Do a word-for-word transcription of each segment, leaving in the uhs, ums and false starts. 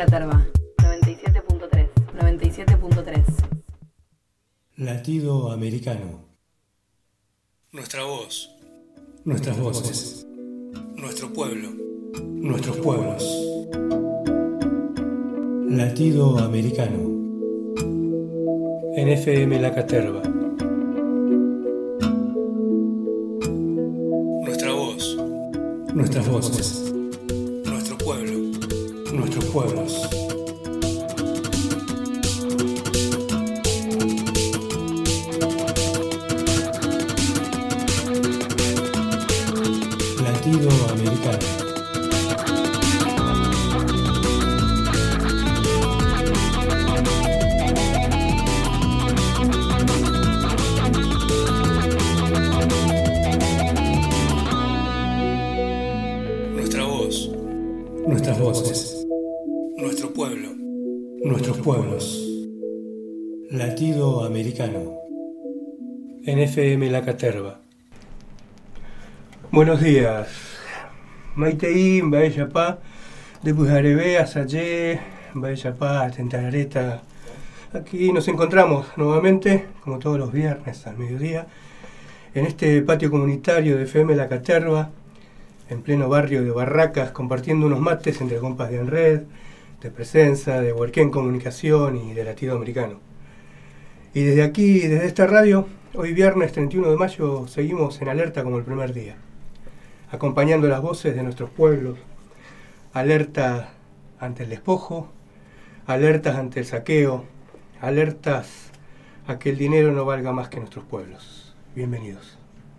Caterva, noventa y siete punto tres. noventa y siete punto tres. Latido americano. Nuestra voz. Nuestras voces. Nuestro pueblo. Nuestros pueblos. Latido americano. En F M La Caterva. Nuestra voz. Nuestras voces. Nuestro pueblo. Nuestros pueblos. Latido americano. Nuestra voz, nuestras voces, nuestro pueblo, nuestros pueblos. Latido americano. En F M La Caterva. Buenos días. Maiteín, Baeyapá, de Pujarebe, Asayé, Baeyapá, Tentarareta. Aquí nos encontramos nuevamente, como todos los viernes al mediodía, en este patio comunitario de F M La Caterva, en pleno barrio de Barracas, compartiendo unos mates entre compas de Enred, de Presenza, de Huarquén Comunicación y de Latido Americano. Y desde aquí, desde esta radio, hoy viernes treinta y uno de mayo, seguimos en alerta como el primer día, acompañando las voces de nuestros pueblos, alerta ante el despojo, alertas ante el saqueo, alertas a que el dinero no valga más que nuestros pueblos. Bienvenidos.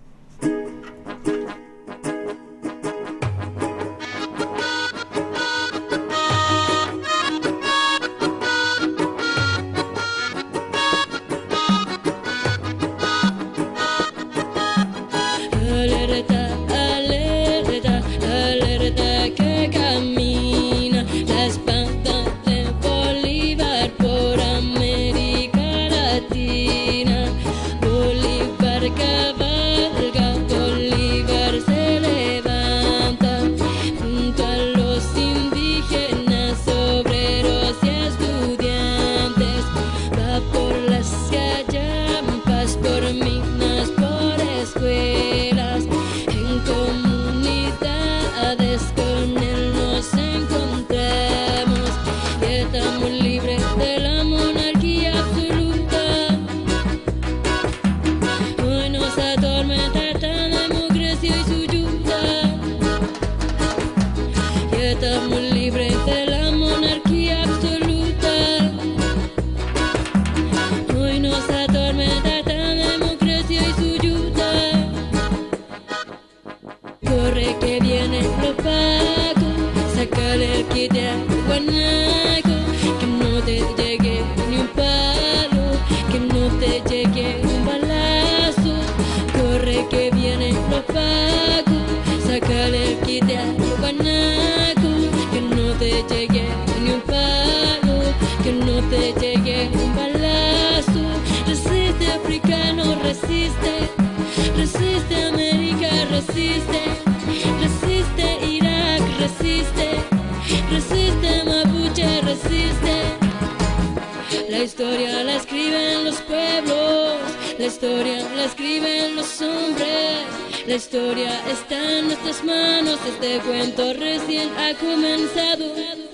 La historia está en nuestras manos, este cuento recién ha comenzado.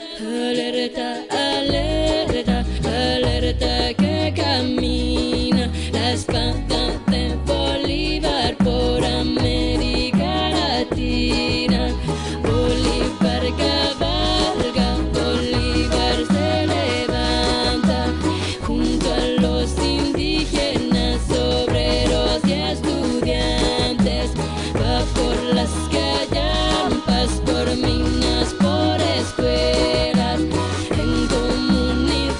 Alerta, alerta, alerta que camina la espada de Bolívar por América Latina. Bolívar cabalga, Bolívar se levanta junto a los indígenas, obreros y estudiantes. Va por las callampas, por minas, por escuelas, en comunidades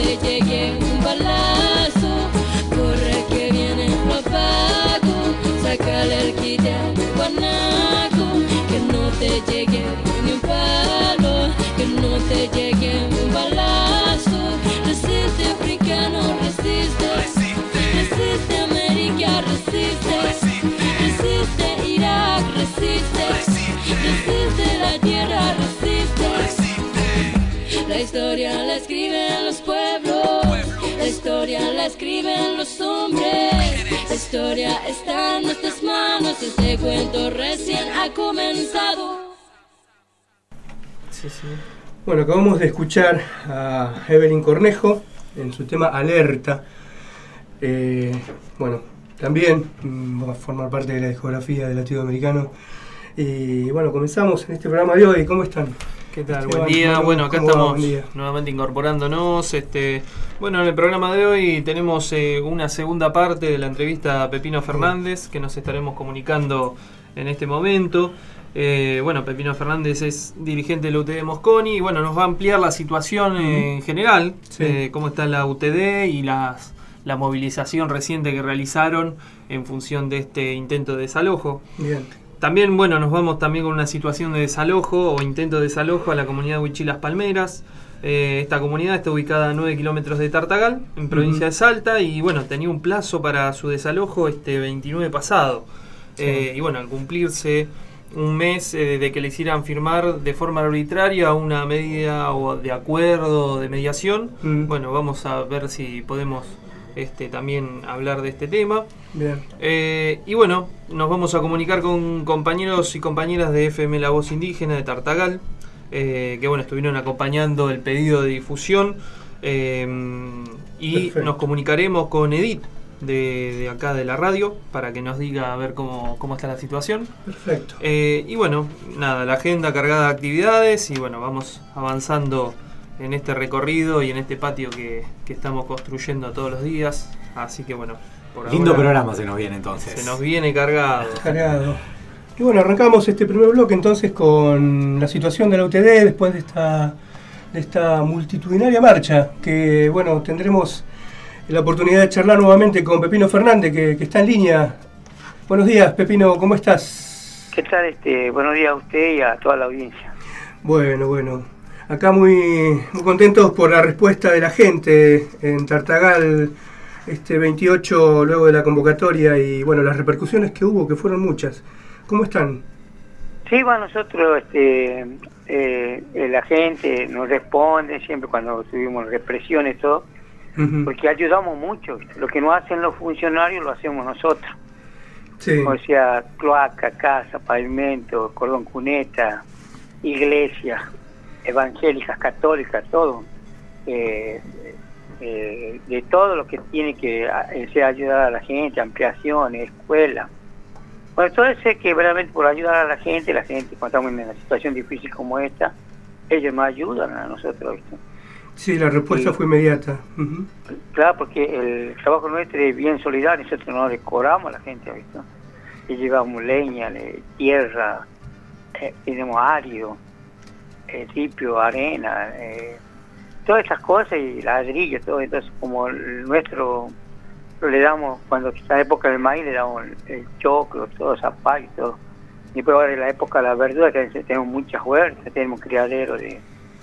te llegue un balazo. Corre que viene lo pago, sácale el kit al guanaco. Que no te llegue ni un palo, que no te llegue un balazo. Resiste africano, resiste, resiste América, resiste, resiste Irak, resiste, resiste la tierra, resiste. La historia la escriben los pueblos, la historia la escriben los hombres. La historia está en nuestras manos, este cuento recién ha comenzado. Sí, sí. Bueno, acabamos de escuchar a Evelyn Cornejo en su tema Alerta. Eh, bueno, también mm, va a formar parte de la discografía del Latido Americano. Y bueno, comenzamos en este programa de hoy. ¿Cómo están? ¿Qué tal? Esteban, Buen día. ¿cómo, bueno, acá cómo va? estamos Buen día. nuevamente incorporándonos. Este, bueno, en el programa de hoy tenemos eh, una segunda parte de la entrevista a Pepino Fernández, que nos estaremos comunicando en este momento. Eh, bueno, Pepino Fernández es dirigente de la U T D Mosconi y bueno, nos va a ampliar la situación eh, en general, Sí. eh, cómo está la U T D y las, la movilización reciente que realizaron en función de este intento de desalojo. Bien. También, bueno, nos vamos también con una situación de desalojo o intento de desalojo a la comunidad de Huichí Las Palmeras. Eh, esta comunidad está ubicada a nueve kilómetros de Tartagal, en provincia Uh-huh. de Salta, y bueno, tenía un plazo para su desalojo este veintinueve pasado. Sí. Eh, y bueno, al cumplirse un mes eh, de que le hicieran firmar de forma arbitraria una medida o de acuerdo de mediación, Mm. bueno, vamos a ver si podemos este, también hablar de este tema. Bien. Eh, y bueno, nos vamos a comunicar con compañeros y compañeras de F M La Voz Indígena de Tartagal, eh, que bueno, estuvieron acompañando el pedido de difusión, eh, y Perfecto. nos comunicaremos con Edith de, de acá de la radio para que nos diga a ver cómo, cómo está la situación. Perfecto. Eh, y bueno, nada, la agenda cargada de actividades y bueno, vamos avanzando en este recorrido y en este patio que, que estamos construyendo todos los días. Así que bueno, por Lindo ahora programa se nos viene entonces. se nos viene cargado. Cargado. Y bueno, arrancamos este primer bloque entonces con la situación de la U T D después de esta, de esta multitudinaria marcha que bueno, tendremos la oportunidad de charlar nuevamente con Pepino Fernández que, que está en línea. Buenos días, Pepino, ¿cómo estás? ¿Qué tal? Este, buenos días a usted y a toda la audiencia. Bueno, bueno. Acá muy, muy contentos por la respuesta de la gente en Tartagal este veintiocho luego de la convocatoria y bueno, las repercusiones que hubo, que fueron muchas. ¿Cómo están? Sí, bueno, nosotros, este, eh, eh, la gente nos responde siempre cuando tuvimos represiones y todo, Uh-huh. porque ayudamos mucho. Lo que no hacen los funcionarios lo hacemos nosotros. Sí. O sea, cloaca, casa, pavimento, cordón cuneta, iglesia, evangélicas, católicas, todo. Eh, eh, de todo lo que tiene que eh, ser ayudar a la gente, ampliaciones, escuela. Bueno, todo eso es que realmente por ayudar a la gente, la gente cuando estamos en una situación difícil como esta, ellos nos ayudan a nosotros, ¿viste? Sí, la respuesta Sí. fue inmediata. Uh-huh. Claro, porque el trabajo nuestro es bien solidario, nosotros no le cobramos a la gente, ¿viste? Le llevamos leña, le, tierra, eh, tenemos árido, eh, ripio, arena, eh, todas esas cosas y ladrillos, todo. Entonces, como el nuestro le damos, cuando está la época del maíz, le damos el, el choclo, todo, zapallo y todo. Y después ahora en la época de la verdura, que tenemos muchas huertas, tenemos criadero de,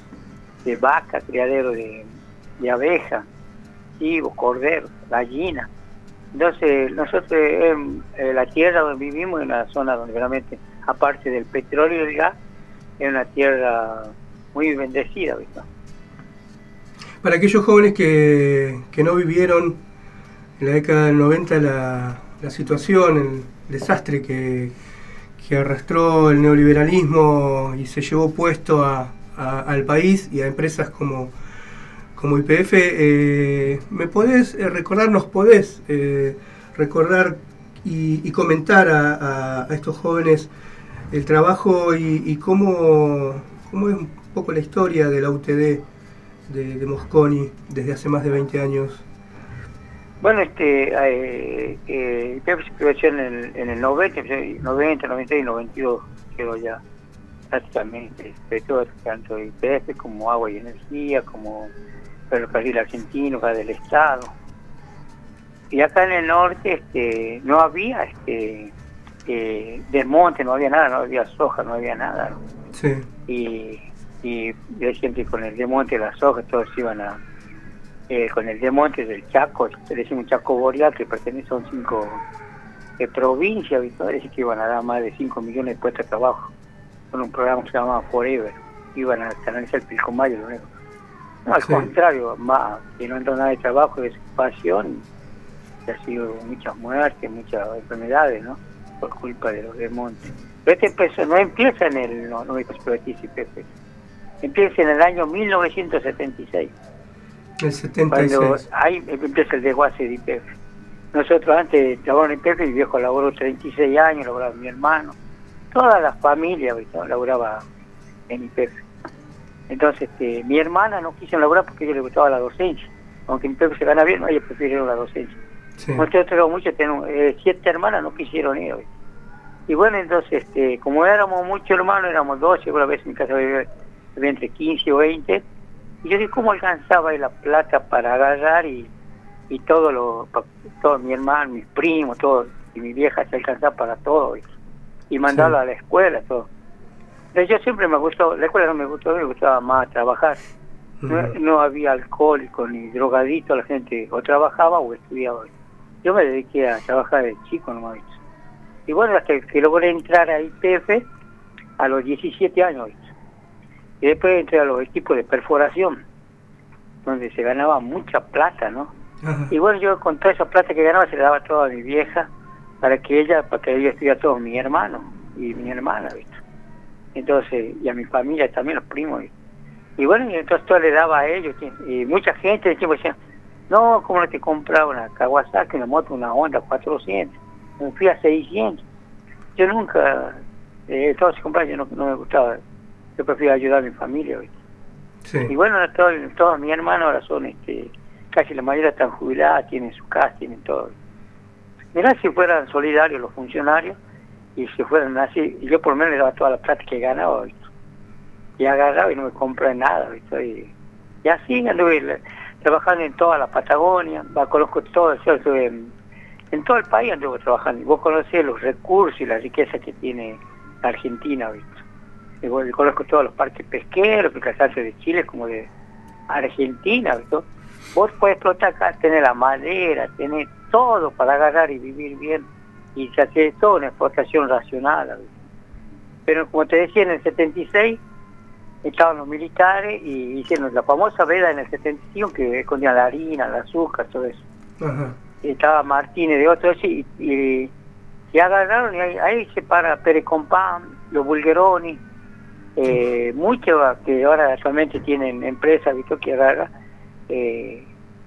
de vaca, criadero de, de abejas, chivos, corderos, gallinas. Entonces, nosotros, eh, eh, la tierra donde vivimos es una zona donde realmente, aparte del petróleo y el gas, es una tierra muy bendecida, ¿viste? Para aquellos jóvenes que, que no vivieron en la década del noventa la, la situación, el desastre que, que arrastró el neoliberalismo y se llevó puesto a, a, al país y a empresas como, como Y P F, eh, ¿me podés eh, recordar, nos podés eh, recordar y, y comentar a, a, a estos jóvenes el trabajo y, y cómo, cómo es un poco la historia de la U T D de, de Mosconi desde hace más de veinte años? Bueno, este, eh, eh, Y P F se creció en el, en el noventa, noventa, noventa y noventa y dos, quedó ya prácticamente, todo tanto Y P F como Agua y Energía, como ferrocarril argentino, acá del Estado. Y acá en el norte este, no había este, eh, desmonte, no había nada, no había soja, no había nada. ¿no? Sí. Y, y decían que con el desmonte de la soja todos iban a... Eh, con el desmonte del Chaco, le decimos Chaco Boreal, que pertenece a un cinco de provincias, parece que iban a dar más de cinco millones de puestos de trabajo con un programa que se llamaba Forever, iban a canalizar el Pilcomayo, lo único. No, al Sí. contrario, más que no entró nada de trabajo, de ocupación, y ha sido muchas muertes, muchas enfermedades, ¿no? Por culpa de los desmontes. Pero este empezó, no empieza en el, no, no expertise, Pepe, empieza en el año mil novecientos setenta y seis. El setenta y Cuando seis. ahí empieza el desguace de I P F. Nosotros antes trabajábamos en I P F, mi viejo laboró treinta y seis años, laboraba mi hermano. Toda la familia ¿viste? Laboraba en I P F. Entonces, este, mi hermana no quiso laborar porque a ella le gustaba la docencia. Aunque en I P F se gana bien, ella prefirió la docencia. Sí. Nosotros muchos tenemos, eh, siete hermanas no quisieron ir. ¿viste? Y bueno, entonces, este, como éramos muchos hermanos, éramos doce, una vez en mi casa había, había entre quince o veinte. Y yo dije, ¿cómo alcanzaba la plata para agarrar y, y todo lo, pa, todo mi hermano, mis primos, todo, y mi vieja se alcanzaba para todo, ¿viste? Y mandarlo Sí. a la escuela, todo. Entonces yo siempre me gustó, la escuela no me gustó, me gustaba más trabajar. No, Ujú. no había alcohólico ni drogadito, la gente o trabajaba o estudiaba. Yo me dediqué a trabajar de chico nomás, ¿viste? Y bueno, hasta que logré entrar a I P F a los diecisiete años, ¿viste? Y después entré a los equipos de perforación, donde se ganaba mucha plata, ¿no? Ajá. Y bueno, yo con toda esa plata que ganaba se la daba toda a mi vieja, para que ella, para que ella estudiara todos mis hermanos y mi hermana, ¿viste? Entonces, y a mi familia también, los primos, ¿viste? Y bueno, y entonces todo le daba a ellos, y mucha gente decía, no, ¿cómo no te compraba una Kawasaki, una moto, una Honda cuatrocientos? Me fui a seiscientos. Yo nunca, eh, todo se compraba, yo no, no me gustaba. Yo prefiero ayudar a mi familia, ¿viste? Sí. Y bueno, todos, todos mis hermanos ahora son, este, casi la mayoría están jubiladas, tienen su casa, tienen todo. Mirá si fueran solidarios los funcionarios, y si fueran así, y yo por lo menos le daba toda la plata que ganaba, ¿viste? Y agarraba y no me compré nada, ¿viste? Y, y así anduve trabajando en toda la Patagonia, va, conozco todo, yo estuve en, en todo el país anduve trabajando, y vos conocés los recursos y la riqueza que tiene la Argentina, ¿viste? Igual conozco todos los parques pesqueros, que tanto de Chile como de Argentina, ¿viste? Vos podés explotar acá, tener la madera, tener todo para agarrar y vivir bien, y se hace toda una explotación racional, ¿viste? Pero como te decía, en el setenta y seis estaban los militares y hicieron la famosa veda en el setenta y cinco que escondían la harina, el azúcar, todo eso. Ajá. Y estaba Martínez de otro y, y, y agarraron y ahí, ahí se para Pérez Compán, los Bulgeroni, eh, muchos que ahora actualmente tienen empresas, ¿viste? Que agarra, eh,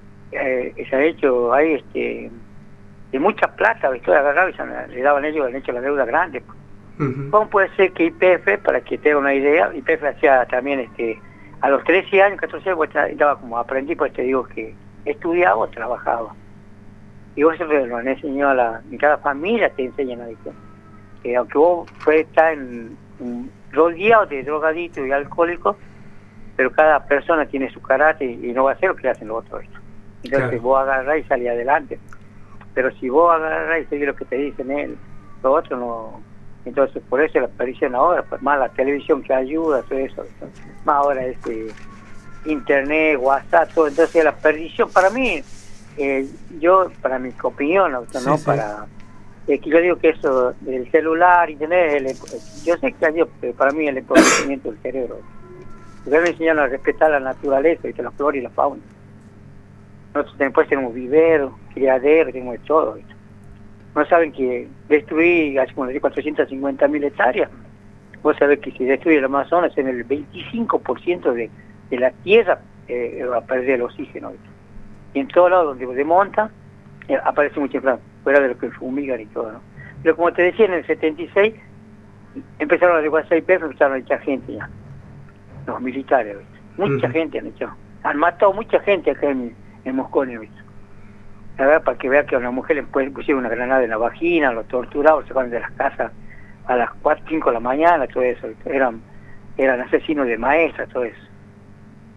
eh, se ha hecho ahí este de mucha plata, ¿viste? Agarraba y se, le daban ellos, han hecho la deuda grande. Ujú. ¿Cómo puede ser que I P F, para que tenga una idea, I P F hacía también este a los trece años, catorce años, pues, estaba como aprendí, pues te digo que estudiaba o trabajaba. Y vos siempre lo han enseñado a la, en cada familia te enseñan a eso. Que aunque vos puedes estar en, en rodeado de drogadictos y alcohólicos, pero cada persona tiene su carácter y, y no va a hacer lo que hacen los otros. Entonces Claro. vos agarrás y salís adelante. Pero si vos agarrás y seguís lo que te dicen él, los otros no. Entonces por eso la aparición ahora, pues más la televisión que ayuda, todo eso, más ahora este internet, WhatsApp, todo. Entonces la perdición para mí, eh, yo, para mi opinión, ¿no? Sí, ¿no? sí. Para, eh, que yo digo que eso del celular, internet, el, yo sé que ayuda, pero para mí el empobrecimiento del cerebro. Porque me enseñaron a respetar la naturaleza, ¿viste? La flora y la fauna. Nosotros después tenemos viveros, criaderos, tenemos de todo, ¿viste? No saben que destruir, así como les digo, cuatrocientas cincuenta mil hectáreas. Vos sabés que si destruye el Amazonas, en el veinticinco por ciento de, de la tierra eh, va a perder el oxígeno, ¿viste? Y en todos lados donde se monta, eh, aparece mucha inflación, fuera de lo que fumigan y todo, ¿no? Pero como te decía, en el setenta y seis empezaron a desguazar I P F, empezaron a echar gente ya. Los militares, ¿viste? Mucha Ujú. gente han echado. Han matado mucha gente acá en, en Mosconi, ¿viste? La verdad, para que vea que a una mujer le pusieron una granada en la vagina, lo torturaban, lo sacaban de las casas a las cuatro, cinco de la mañana, todo eso. Eran eran asesinos de maestras, todo eso.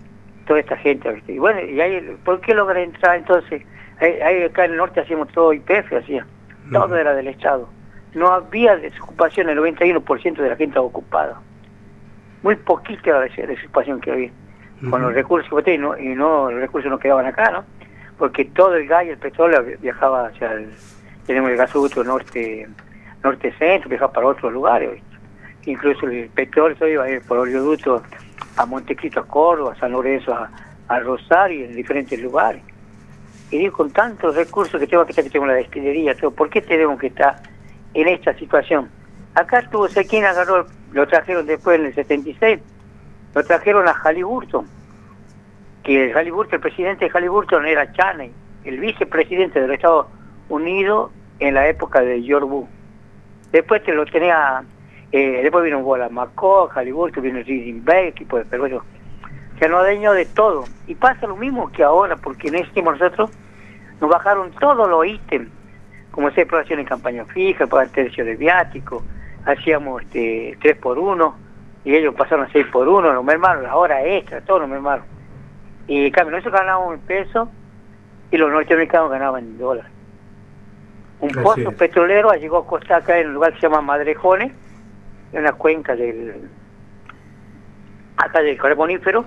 toda esta gente, ¿viste? Y bueno, y ahí, ¿por qué logran entrar entonces? Ahí, ahí acá en el norte hacíamos todo I P F, hacía, todo uh-huh. era del Estado. No había desocupación, el noventa y uno por ciento de la gente estaba ocupada. Muy poquita la desocupación que había. Uh-huh. Con los recursos que y no, y no, los recursos no quedaban acá, ¿no? Porque todo el gas y el petróleo viajaba hacia el, tenemos el gasoducto norte, norte centro, viajaba para otros lugares, ¿viste? Incluso el petróleo iba a ir por oleoducto a Montecristo, a Córdoba, a San Lorenzo, a, a Rosario, en diferentes lugares. Y digo, con tantos recursos que tengo que estar, que tengo la destilería, todo, ¿por qué tenemos que estar en esta situación? Acá estuvo, sé quién agarró, lo trajeron después en el setenta y seis, lo trajeron a Halliburton, que el Halliburton, el presidente de Halliburton era Chaney, el vicepresidente de los Estados Unidos en la época de George Bush. Después te lo tenía, eh, después vino Bola Macó, Halliburton, vino Reading Bay, equipo de Perú, se nos adueñó de todo. Y pasa lo mismo que ahora, porque en ese tiempo nosotros nos bajaron todos los ítems, como se exploración en campaña fija, para el tercio de viático, hacíamos este tres por uno, y ellos pasaron a seis por uno, nos mermaron las horas extra, todos nos mermaron. Y en cambio, nosotros ganábamos en pesos y los norteamericanos ganaban en dólares. Un Así pozo es. petrolero llegó a costar acá en un lugar que se llama Madrejones, en la cuenca del acá del Carbonífero.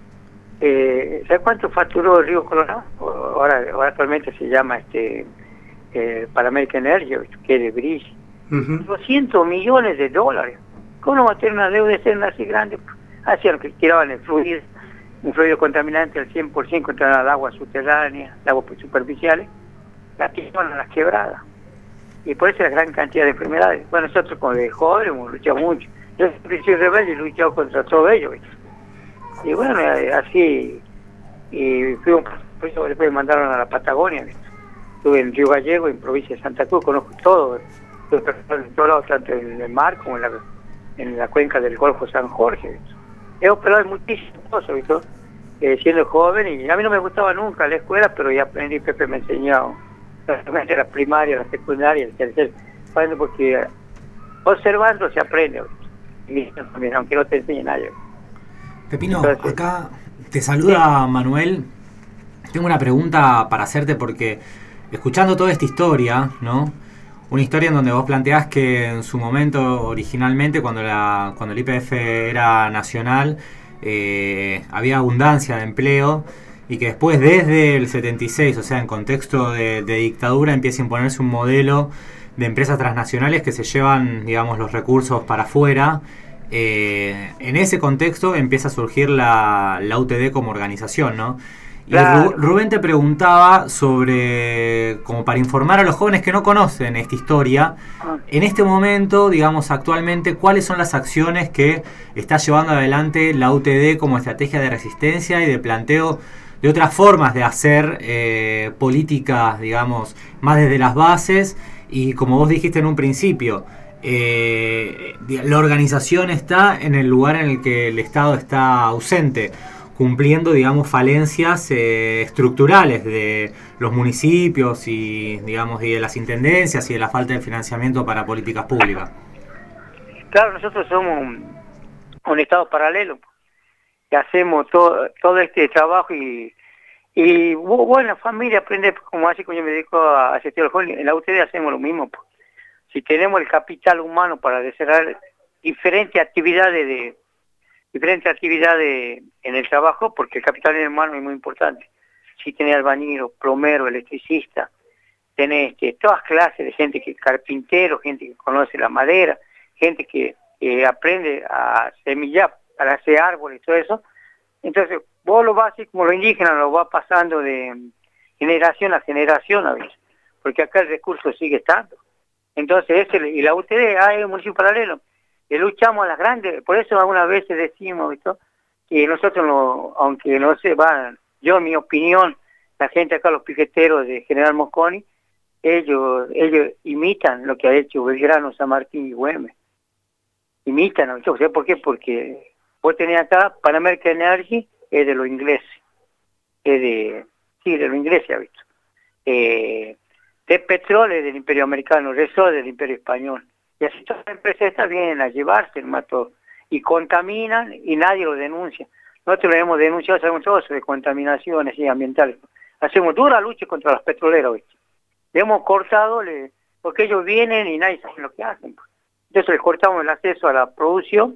Eh, ¿Sabes cuánto facturó el Río Colorado? Ahora, ahora actualmente se llama este eh, Panamerican Energy, que es de Bridge. Uh-huh. doscientos millones de dólares. ¿Cómo no va a tener una deuda externa así grande? Hacían que tiraban el fluido, un fluido contaminante al cien por ciento contra el agua subterránea, el agua superficiales, las tiraban a las quebradas. Y por eso la gran cantidad de enfermedades. Bueno, nosotros como de jóvenes hemos luchado mucho. Yo soy rebelde y he luchado contra todo ello, ¿viste? Y bueno, así, y fui un, por eso después me mandaron a la Patagonia, ¿viste? Estuve en Río Gallego, en provincia de Santa Cruz, conozco todo, en todos lados, tanto en el mar como en la, en la cuenca del Golfo San Jorge, ¿viste? He operado muchísimas cosas, ¿viste? Eh, siendo joven, y a mí no me gustaba nunca la escuela, pero ya aprendí, Pepe me enseñó, la primaria, la secundaria, el tercer, porque observando se aprende, ¿viste? Y también, aunque no te enseñe nadie. Pepino, acá te saluda Manuel. Tengo una pregunta para hacerte porque escuchando toda esta historia, ¿no? Una historia en donde vos planteás que en su momento, originalmente, cuando la cuando el I P F era nacional, eh, había abundancia de empleo y que después, desde el setenta y seis, o sea, en contexto de, de dictadura, empieza a imponerse un modelo de empresas transnacionales que se llevan, digamos, los recursos para afuera. Eh, en ese contexto empieza a surgir la, la U T D como organización, ¿no? Y claro. Rubén te preguntaba sobre, como para informar a los jóvenes que no conocen esta historia, en este momento, digamos, actualmente, ¿cuáles son las acciones que está llevando adelante la U T D como estrategia de resistencia y de planteo de otras formas de hacer eh, políticas, digamos, más desde las bases? Y como vos dijiste en un principio, Eh, la organización está en el lugar en el que el Estado está ausente, cumpliendo, digamos, falencias eh, estructurales de los municipios y, digamos, y de las intendencias y de la falta de financiamiento para políticas públicas. Claro, nosotros somos un, un Estado paralelo que hacemos todo, todo este trabajo y, y bueno, la familia aprende, como así como yo me dedico a asistir a los jóvenes, en la U T D hacemos lo mismo. Pues. Si tenemos el capital humano para desarrollar diferentes actividades de diferentes actividades en el trabajo, porque el capital humano es muy importante. Si tenés albañilos, plomero, electricista, tenés este, todas clases de gente que carpintero, gente que conoce la madera, gente que eh, aprende a semillar para hacer árboles y todo eso. Entonces, vos lo vas así como los indígenas, lo vas pasando de generación a generación a veces, porque acá el recurso sigue estando. Entonces, ese, y la U T D, hay un municipio paralelo, que luchamos a las grandes, por eso algunas veces decimos, ¿visto? Que nosotros, no, aunque no se van, yo en mi opinión, la gente acá, los piqueteros de General Mosconi, ellos ellos imitan lo que ha hecho Belgrano, San Martín y Güemes. Imitan, ¿no? ¿Sabes por qué? Porque vos tenés acá, Panamerican Energy es de los ingleses, es de, sí, de los ingleses, ¿ha visto? Eh... de petróleo del Imperio Americano, Resol del Imperio Español. Y así todas las empresas estas vienen a llevarse el mato y contaminan y nadie lo denuncia. nosotros le hemos denunciado, sabemos todo eso de contaminaciones y ambientales. Hacemos dura lucha contra las petroleras, ¿viste? Le hemos cortado, le, porque ellos vienen y nadie sabe lo que hacen. Pues. Entonces les cortamos el acceso a la producción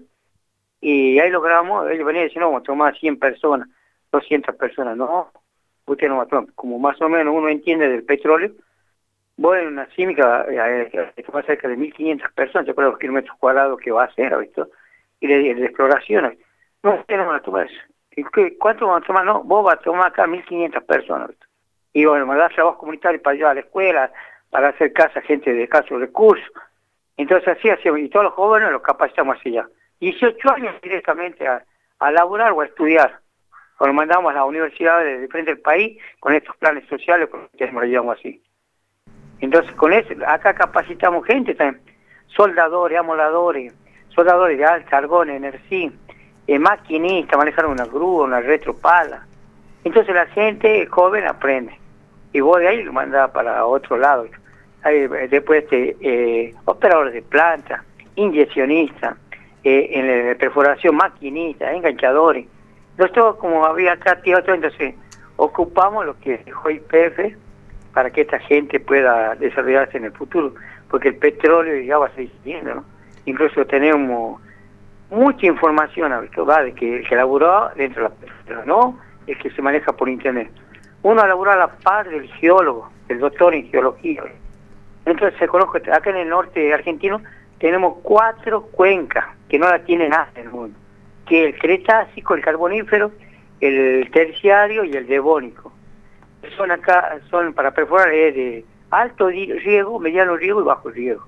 y ahí logramos, ellos venían y decían, no, vamos a tomar cien personas, doscientas personas. No, usted no va a tomar, como más o menos uno entiende del petróleo, vos en una química eh, que va a cerca de mil quinientas personas, yo creo los kilómetros cuadrados que va a hacer, ¿viste? Y de, de exploración, no, usted no va a tomar eso. ¿Y qué, cuánto van a tomar? No, vos vas a tomar acá mil quinientas personas, ¿viste? Y bueno, mandar trabajo comunitario para ayudar a la escuela, para hacer casa a gente de escasos recursos. Entonces así hacíamos, y todos los jóvenes los capacitamos así ya. dieciocho años directamente a, a laburar o a estudiar. Los mandamos a las universidades de diferentes del país con estos planes sociales, porque nos ayudamos así. Entonces con eso, acá capacitamos gente también, soldadores, amoladores, soldadores de alta, argón, energía, eh, maquinistas, manejar una grúa, una retropala. Entonces la gente joven aprende. Y vos de ahí lo mandás para otro lado. Hay, después de eh, operadores de planta, inyeccionistas, eh, en la perforación maquinistas, enganchadores. Nosotros, como había acá tío, entonces ocupamos lo que dejó I P F para que esta gente pueda desarrollarse en el futuro, porque el petróleo ya va a seguir siendo, ¿no? Incluso tenemos mucha información, ¿verdad? De que el que laburó dentro de la petróleo, ¿no? El que se maneja por internet. Uno labura a la par del geólogo, del doctor en geología. Entonces se conozco, acá en el norte argentino tenemos cuatro cuencas que no la tiene nada en el mundo, que el Cretácico, el Carbonífero, el Terciario y el Devónico. Son acá, son para perforar es de alto riego, mediano riego y bajo riego.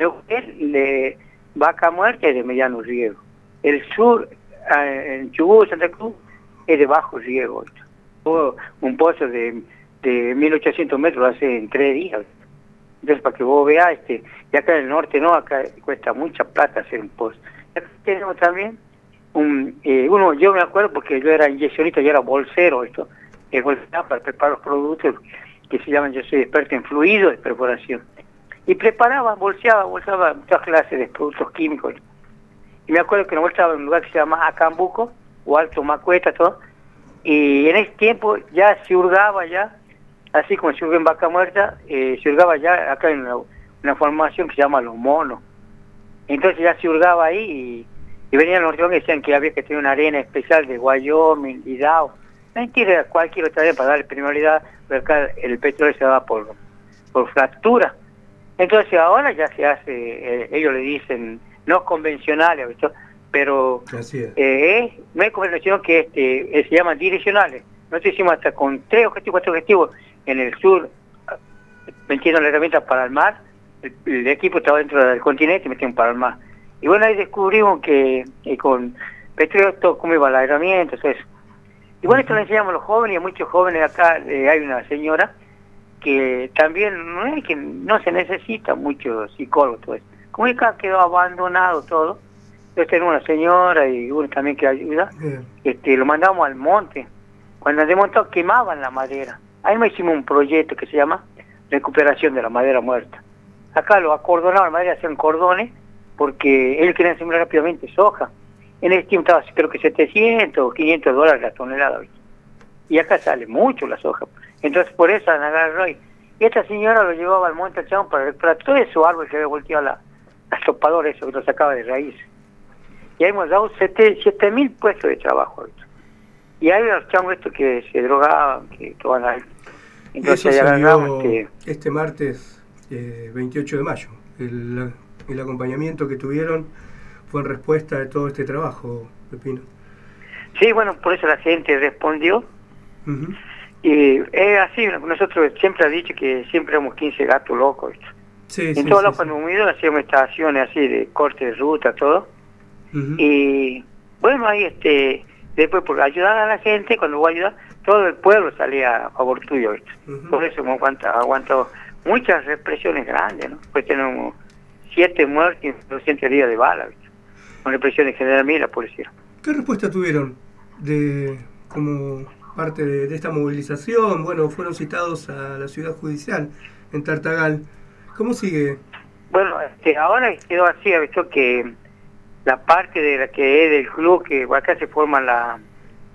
El de Vaca Muerta es de mediano riego. El sur, en Chubut, Santa Cruz, es de bajo riego. Un pozo de, de mil ochocientos metros lo hace en tres días. Entonces, para que vos veas, este, y acá en el norte no, acá cuesta mucha plata hacer un pozo. Acá tenemos también un, eh, uno, yo me acuerdo porque yo era inyeccionista, yo era bolsero, esto, es bolsero para preparar los productos que se llaman, yo soy experto en fluidos de perforación. Y preparaba, bolseaba, bolseaba todas clases de productos químicos. Y me acuerdo que nos bolsaba en un lugar que se llama Acambuco, o Alto Macueta, todo. Y en ese tiempo ya se hurgaba ya, así como se hurga en Vaca Muerta, eh, se hurgaba ya acá en una, una formación que se llama Los Monos. Entonces ya se hurgaba ahí y, y venían los que decían que había que tener una arena especial de Wyoming, Idaho. Mentira, cualquier otra arena para darle prioridad, pero acá el petróleo se da por, por fractura. Entonces ahora ya se hace, eh, ellos le dicen, no convencionales, ¿visto? Pero eh, no es convencional que este, eh, se llaman direccionales. Nosotros hicimos hasta con tres objetivos, cuatro objetivos en el sur, metiendo la herramienta para el mar. El, el equipo estaba dentro del continente y metimos para el mar. Y bueno, ahí descubrimos que eh, con petróleo todo cómo iba la herramienta, todo eso. Y bueno, esto lo enseñamos a los jóvenes, y a muchos jóvenes acá. Eh, hay una señora que también no es que no se necesita mucho psicólogo, todo eso. Como acá quedó abandonado todo. Entonces tenemos una señora y uno también que ayuda. Yeah. Este, lo mandamos al monte. Cuando de montado quemaban la madera. Ahí me hicimos un proyecto que se llama recuperación de la madera muerta. Acá lo acordonaban la madera, hacían cordones, porque ellos querían sembrar rápidamente soja. En ese tiempo estaba creo que setecientos, quinientos dólares la tonelada, ¿viste? Y acá sale mucho la soja. Entonces por eso han agarrado y esta señora lo llevaba al monte al chabón para recuperar todo esos árboles que había volteado la, la topadora, eso que lo sacaba de raíz. Y ahí hemos dado siete mil puestos de trabajo, ¿viste? Y hay los changos estos que se drogaban, que toman ahí. Entonces ya agarramos este... este martes eh, veintiocho de mayo. El, el acompañamiento que tuvieron fue en respuesta de todo este trabajo, Pepino. Sí, bueno, por eso la gente respondió. Uh-huh. Y es así, nosotros siempre hemos dicho que siempre éramos quince gatos locos. Sí, en sí, todos sí, los sí. cuando unidos hacíamos estaciones así de corte de ruta, todo. Uh-huh. Y bueno, ahí este... Después, por ayudar a la gente, cuando voy a ayudar, todo el pueblo salía a favor tuyo, ¿viste? Uh-huh. Por eso hemos aguantado, aguantado muchas represiones grandes, ¿no? Pues tenemos siete muertos y doscientos heridas de bala, ¿viste? Con represiones general mí la policía. ¿Qué respuesta tuvieron de como parte de, de esta movilización? Bueno, fueron citados a la ciudad judicial en Tartagal. ¿Cómo sigue? Bueno, este, ahora quedó así, ha visto que la parte de la que es del club, que acá se forman la,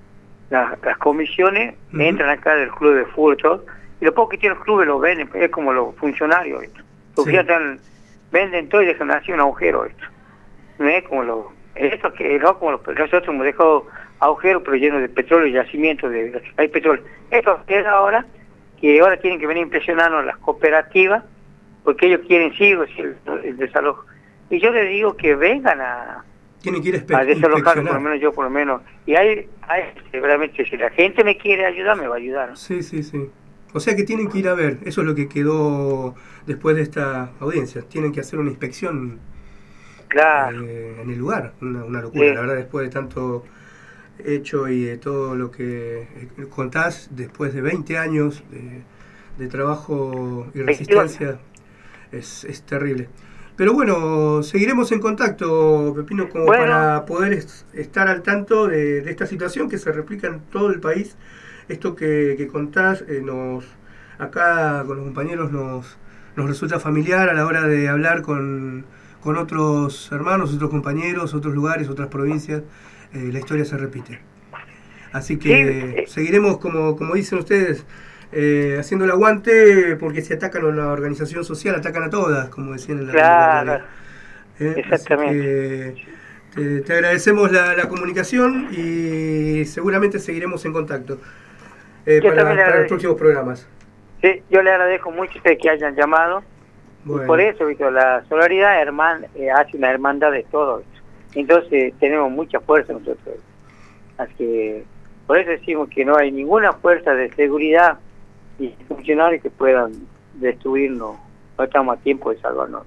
la- las comisiones, Ujú. entran acá del club de fútbol, todo, y lo poco que tiene el club lo venden, es como los funcionarios, ¿viste? Los Sí. que ya están, venden todo y dejan así un agujero, ¿viste? No es como los, eso que no como los, nosotros hemos dejado agujeros pero llenos de petróleo y yacimientos de, hay petróleo. Esto es ahora, que ahora tienen que venir a impresionarnos las cooperativas, porque ellos quieren sí, el, el desalojo. Y yo les digo que vengan a, Tienen que ir a, espe- a desalojar, por inspeccionar. lo menos yo por lo menos. Y hay, hay seguramente, si la gente me quiere ayudar, me va a ayudar, ¿no? Sí, sí, sí. O sea que tienen que ir a ver, eso es lo que quedó después de esta audiencia. Tienen que hacer una inspección Claro. eh, en el lugar, una, una locura. Sí. La verdad, después de tanto hecho y de todo lo que eh, contás, después de veinte años de, de trabajo y resistencia, es, es terrible. Pero bueno, seguiremos en contacto, Pepino, como Bueno. para poder es- estar al tanto de, de esta situación que se replica en todo el país. Esto que, que contás, eh, nos acá con los compañeros nos, nos resulta familiar a la hora de hablar con, con otros hermanos, otros compañeros, otros lugares, otras provincias. Eh, la historia se repite. Así que Sí. seguiremos, como, como dicen ustedes, eh, haciendo el aguante, porque si atacan a la organización social, atacan a todas, como decían en la Claro. convocatoria. Eh, Exactamente. así que te, te agradecemos la, la comunicación y seguramente seguiremos en contacto eh, Yo para, también le para los agradezco. próximos programas. Sí, yo le agradezco mucho a ustedes que hayan llamado. Bueno. Y por eso, Víctor, la solidaridad herman, eh, hace una hermandad de todos. Entonces tenemos mucha fuerza nosotros. Así que por eso decimos que no hay ninguna fuerza de seguridad y funcionarios que puedan destruirnos. No estamos a tiempo de salvarnos.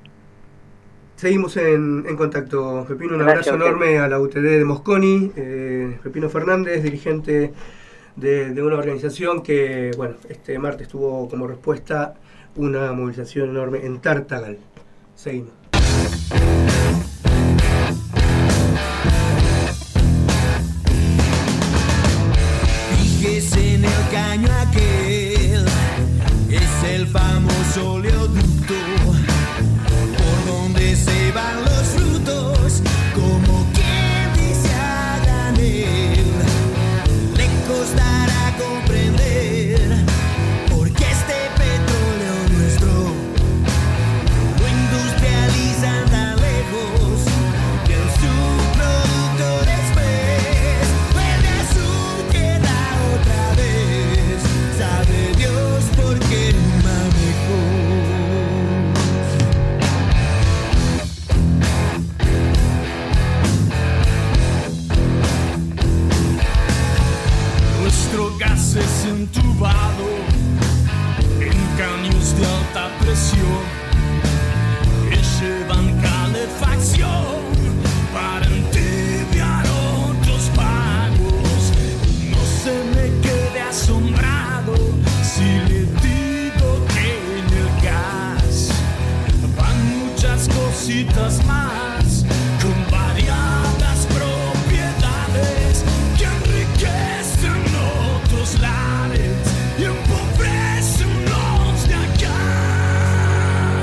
Seguimos en, en contacto, Pepino. Un Gracias, abrazo Pep. enorme a la U T D de Mosconi. Eh, Pepino Fernández, dirigente de, de una organización que, bueno, este martes tuvo como respuesta una movilización enorme en Tartagal. Seguimos. Fíjese en el caño aquel, es el famoso oleoducto, por donde se van los frutos, como quien dice a granel. Le costará comprender por qué este petróleo nuestro lo industrializan tan lejos, que el subproducto después vuelve a su tierra otra vez. Sabe Dios por qué manejó. Nuestro gas es entubado en caños de alta presión que llevan calefacción para entibiar otros pagos. No se me quede asombrado si le digo que en el gas van muchas cositas más con variadas propiedades que enriquecen otros lares y empobrecen los de acá.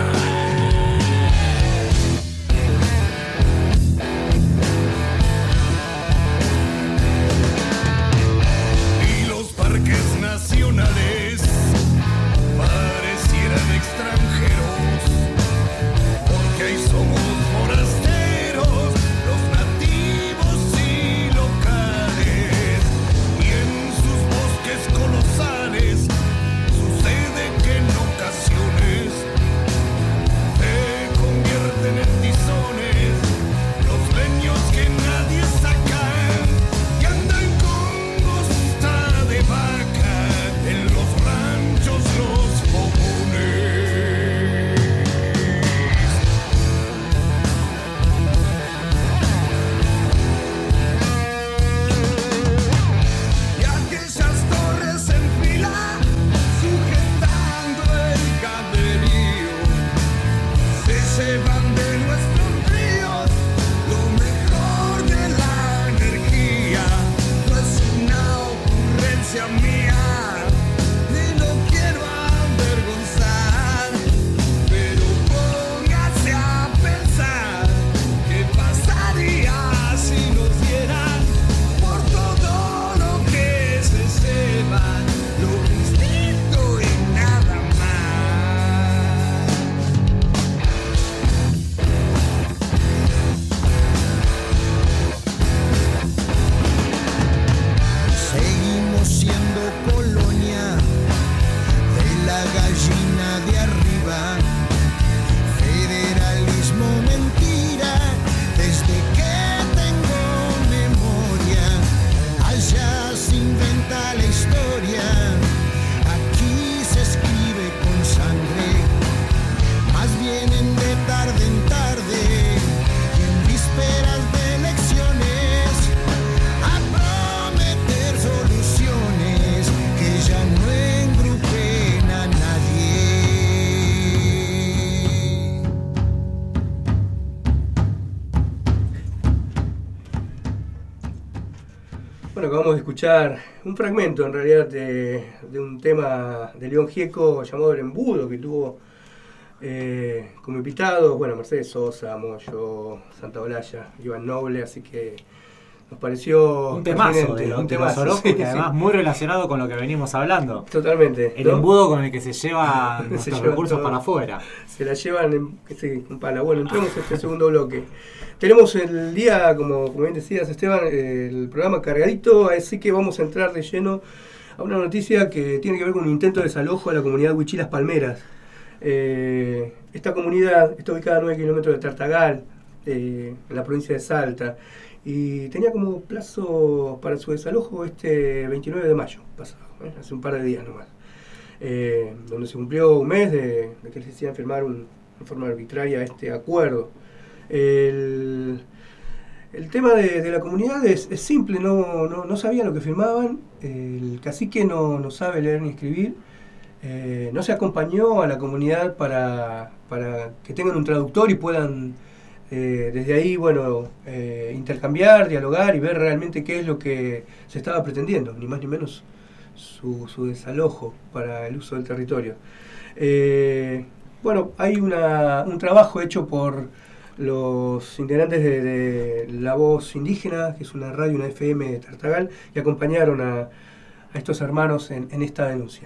acabamos de escuchar un fragmento en realidad de, de un tema de León Gieco llamado El Embudo, que tuvo eh, como invitados, bueno, Mercedes Sosa, Moyo, Santa Olalla, Iván Noble, así que nos pareció un temazo de, un de temazo, los Orozco, sí, que además sí. muy relacionado con lo que venimos hablando. Totalmente. El ¿no? embudo con el que se llevan Se nuestros llevan recursos todo. para afuera. Se la llevan en, este, en pala. Bueno, entremos a este segundo bloque. Tenemos el día, como, como bien decías Esteban, el programa cargadito, así que vamos a entrar de lleno a una noticia que tiene que ver con un intento de desalojo a la comunidad Huichí Las Palmeras. Eh, esta comunidad está ubicada a nueve kilómetros de Tartagal, eh, en la provincia de Salta, y tenía como plazo para su desalojo este veintinueve de mayo pasado, ¿eh? Hace un par de días nomás, eh, donde se cumplió un mes de, de que les hicieran firmar un, de forma arbitraria este acuerdo. El, el tema de, de la comunidad es, es simple, no, no, no sabían lo que firmaban, el cacique no, no sabe leer ni escribir, eh, no se acompañó a la comunidad para, para que tengan un traductor y puedan eh, desde ahí, bueno, eh, intercambiar, dialogar y ver realmente qué es lo que se estaba pretendiendo, ni más ni menos su, su desalojo para el uso del territorio. Eh, bueno, hay una, un trabajo hecho por los integrantes de, de La Voz Indígena, que es una radio, una F M de Tartagal, y acompañaron a, a estos hermanos en, en esta denuncia.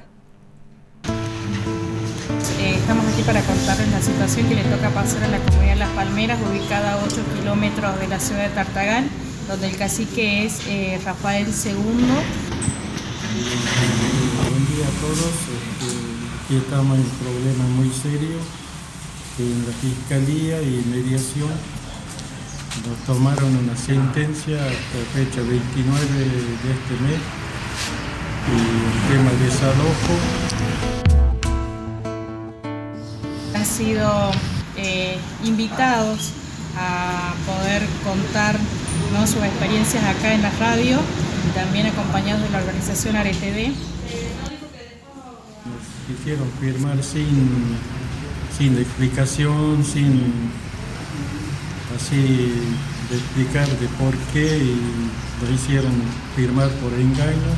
Eh, estamos aquí para contarles la situación que le toca pasar a la comunidad Las Palmeras, ubicada a ocho kilómetros de la ciudad de Tartagal, donde el cacique es eh, Rafael segundo. Buen día a todos. Este, aquí estamos en un problema muy serio. En la Fiscalía y Mediación nos tomaron una sentencia hasta fecha veintinueve de este mes y el tema de desalojo. Han sido eh, invitados a poder contar, ¿no?, sus experiencias acá en la radio y también acompañados de la organización Are T V. Nos hicieron firmar sin... sin explicación, sin así de explicar de por qué, y lo hicieron firmar por engaño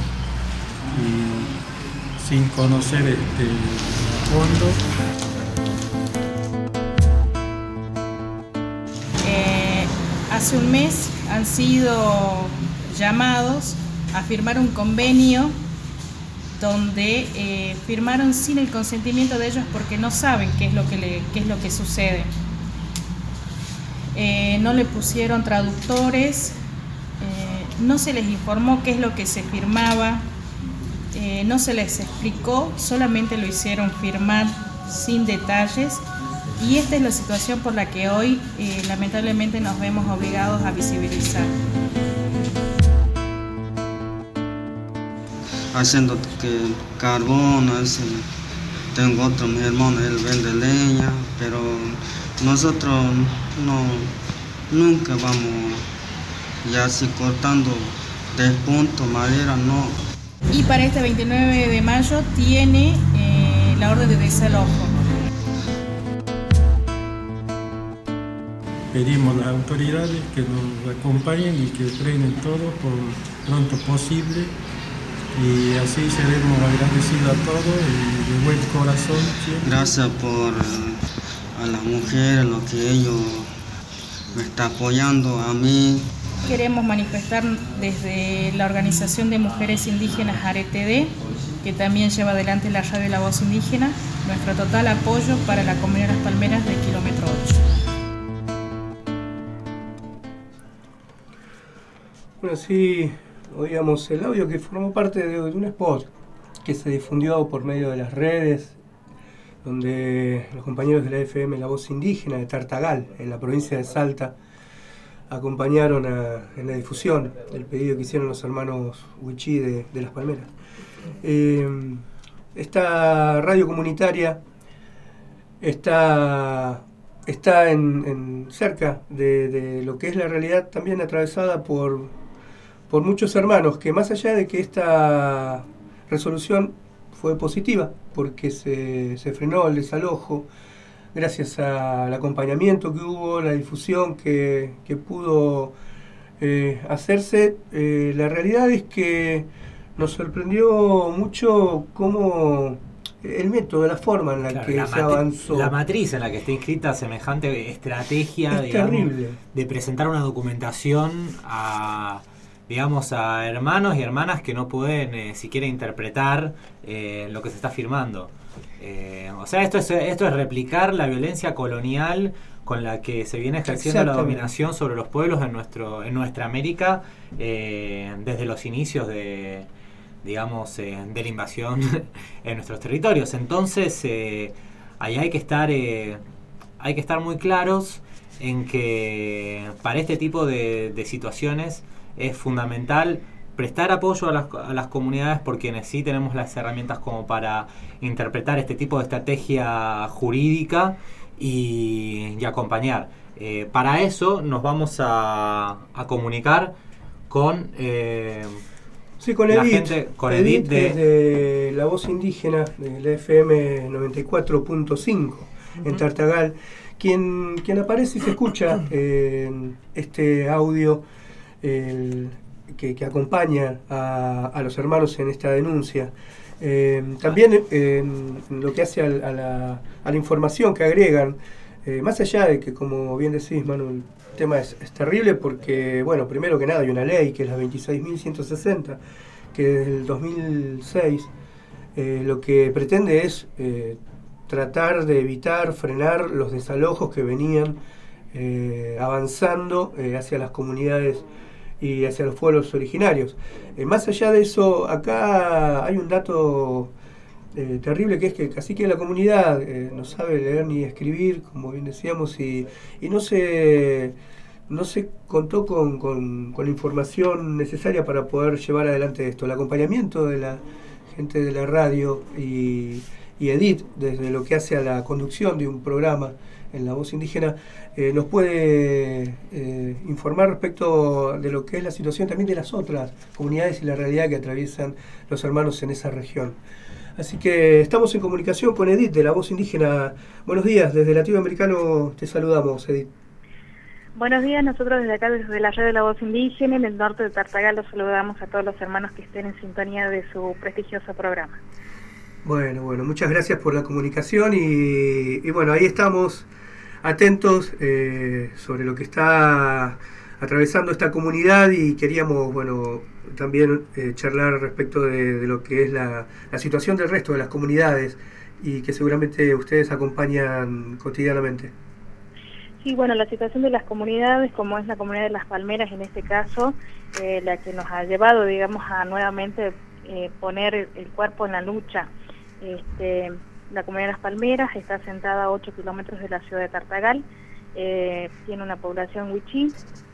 y sin conocer este fondo. Eh, hace un mes han sido llamados a firmar un convenio donde eh, firmaron sin el consentimiento de ellos porque no saben qué es lo que, le, qué es lo que sucede. Eh, no le pusieron traductores, eh, no se les informó qué es lo que se firmaba, eh, no se les explicó, solamente lo hicieron firmar sin detalles, y esta es la situación por la que hoy eh, lamentablemente nos vemos obligados a visibilizar. Haciendo que carbón, así. Tengo otro, mi hermano, él vende leña, pero nosotros no, nunca vamos ya así cortando de punto, madera, no. Y para este veintinueve de mayo tiene eh, la orden de desalojo. Pedimos a las autoridades que nos acompañen y que frenen todo por pronto posible. Y así seremos agradecidos a todos y de buen corazón siempre. Gracias por a las mujeres, lo que ellos me están apoyando a mí. Queremos manifestar desde la Organización de Mujeres Indígenas Are T V, que también lleva adelante la radio La Voz Indígena, nuestro total apoyo para la comunidad Las Palmeras del kilómetro ocho. Bueno, sí, oíamos el audio que formó parte de, de un spot que se difundió por medio de las redes, donde los compañeros de la F M La Voz Indígena de Tartagal, en la provincia de Salta, acompañaron a, en la difusión del pedido que hicieron los hermanos Huichí de, de Las Palmeras. Eh, esta radio comunitaria está, está en, en cerca de, de lo que es la realidad, también atravesada por, por muchos hermanos, que más allá de que esta resolución fue positiva, porque se, se frenó el desalojo, gracias al acompañamiento que hubo, la difusión que, que pudo eh, hacerse. Eh, la realidad es que nos sorprendió mucho cómo el método, la forma en la Claro, que la se matri- avanzó. La matriz en la que está inscrita semejante estrategia, Es digamos, terrible. de presentar una documentación a, digamos, a hermanos y hermanas que no pueden eh, siquiera interpretar eh, lo que se está firmando. Eh, o sea, esto es, esto es replicar la violencia colonial con la que se viene ejerciendo la dominación sobre los pueblos en nuestro en nuestra América eh, desde los inicios de, digamos, eh, de la invasión en nuestros territorios. Entonces, eh, ahí hay que estar eh, hay que estar muy claros en que para este tipo de, de situaciones es fundamental prestar apoyo a las, a las comunidades, por quienes sí tenemos las herramientas como para interpretar este tipo de estrategia jurídica y, y acompañar. Eh, para eso nos vamos a, a comunicar con, eh, Sí, con la Edith, gente, con Edith, Edith de, de La Voz Indígena, de la F M noventa y cuatro punto cinco en Tartagal, quien, quien aparece y se escucha en este audio el, que, que acompaña a, a los hermanos en esta denuncia. Eh, también eh, en lo que hace a, a, la, a la información que agregan, eh, más allá de que, como bien decís, Manu, el tema es, es terrible porque, bueno, primero que nada hay una ley que es la veintiséis mil ciento sesenta, que desde el dos mil seis eh, lo que pretende es eh, tratar de evitar, frenar los desalojos que venían eh, avanzando eh, hacia las comunidades y hacia los pueblos originarios. Eh, más allá de eso, acá hay un dato eh, terrible, que es que el cacique de la comunidad eh, no sabe leer ni escribir, como bien decíamos, y, y no se no se contó con, con, con la información necesaria para poder llevar adelante esto. El acompañamiento de la gente de la radio y, y Edith, desde lo que hace a la conducción de un programa en La Voz Indígena, eh, nos puede eh, informar respecto de lo que es la situación también de las otras comunidades y la realidad que atraviesan los hermanos en esa región. Así que estamos en comunicación con Edith de La Voz Indígena. Buenos días, desde Latinoamericano te saludamos, Edith. Buenos días, nosotros desde acá, desde la red de La Voz Indígena, en el norte de Tartagal, los saludamos a todos los hermanos que estén en sintonía de su prestigioso programa. Bueno, bueno, muchas gracias por la comunicación y, y bueno, ahí estamos atentos eh, sobre lo que está atravesando esta comunidad y queríamos, bueno, también eh, charlar respecto de, de lo que es la, la situación del resto de las comunidades y que seguramente ustedes acompañan cotidianamente. Sí, bueno, la situación de las comunidades, como es la comunidad de Las Palmeras en este caso, eh, la que nos ha llevado, digamos, a nuevamente eh, poner el, el cuerpo en la lucha. Este, la comunidad de Las Palmeras está asentada a ocho kilómetros de la ciudad de Tartagal, eh, tiene una población wichí.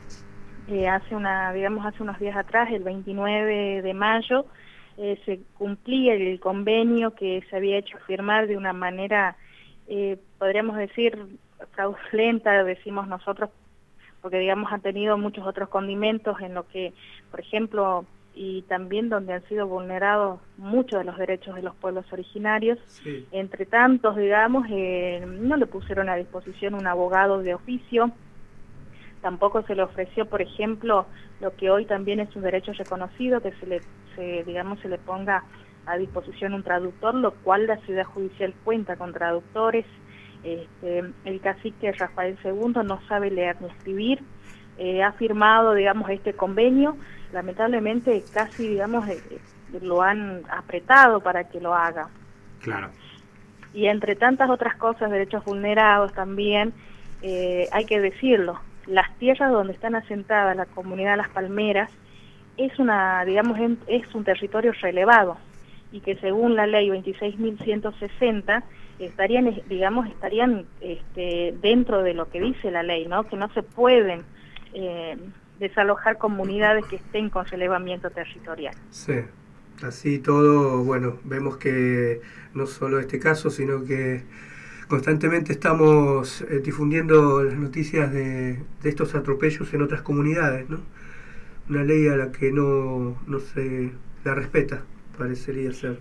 Eh, hace una, digamos, hace unos días atrás, el veintinueve de mayo, eh, se cumplía el convenio que se había hecho firmar de una manera, eh, podríamos decir, fraudulenta, decimos nosotros, porque digamos han tenido muchos otros condimentos en lo que, por ejemplo, y también donde han sido vulnerados muchos de los derechos de los pueblos originarios. Sí. Entre tantos, digamos, eh, no le pusieron a disposición un abogado de oficio, tampoco se le ofreció, por ejemplo, lo que hoy también es un derecho reconocido, que se le, se, digamos, se le ponga a disposición un traductor, lo cual la ciudad judicial cuenta con traductores. Este, el cacique Rafael segundo no sabe leer ni escribir, eh, ha firmado, digamos, este convenio, lamentablemente casi, digamos, eh, lo han apretado para que lo haga. Claro. Y entre tantas otras cosas, derechos vulnerados también, eh, hay que decirlo, las tierras donde están asentadas la comunidad de Las Palmeras es una, digamos, es un territorio relevado y que según la ley veintiséis mil ciento sesenta estarían, digamos, estarían este, dentro de lo que dice la ley, ¿no? Que no se pueden eh, desalojar comunidades que estén con relevamiento territorial. Sí, así todo, bueno, vemos que no solo este caso, sino que constantemente estamos eh, difundiendo las noticias de, de estos atropellos en otras comunidades, ¿no? Una ley a la que no, no se la respeta, parecería ser.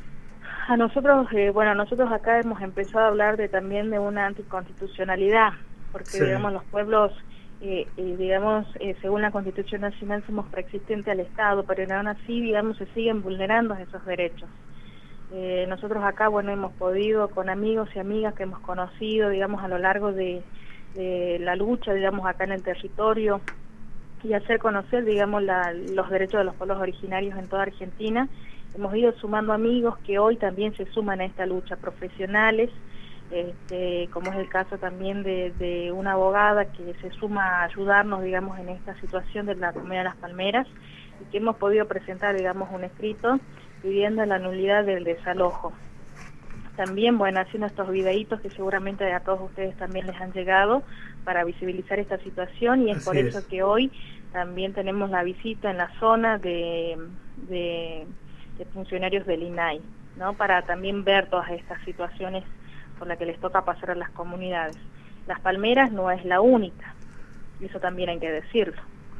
A nosotros, eh, bueno, nosotros acá hemos empezado a hablar de también de una anticonstitucionalidad, porque sí. digamos los pueblos eh, eh, digamos, eh, según la Constitución Nacional somos preexistentes al Estado, pero aún así, digamos, se siguen vulnerando esos derechos. Eh, nosotros acá, bueno, hemos podido con amigos y amigas que hemos conocido, digamos, a lo largo de, de la lucha, digamos, acá en el territorio, y hacer conocer, digamos, la, los derechos de los pueblos originarios en toda Argentina. Hemos ido sumando amigos que hoy también se suman a esta lucha, profesionales, este, como es el caso también de, de una abogada que se suma a ayudarnos, digamos, en esta situación de la comunidad de Las Palmeras, y que hemos podido presentar, digamos, un escrito pidiendo la nulidad del desalojo. También, bueno, haciendo estos videitos que seguramente a todos ustedes también les han llegado para visibilizar esta situación, y es Así por es. eso que hoy también tenemos la visita en la zona de, de, de funcionarios del I N A I, ¿no? Para también ver todas estas situaciones por las que les toca pasar a las comunidades. Las Palmeras no es la única, y eso también hay que decirlo.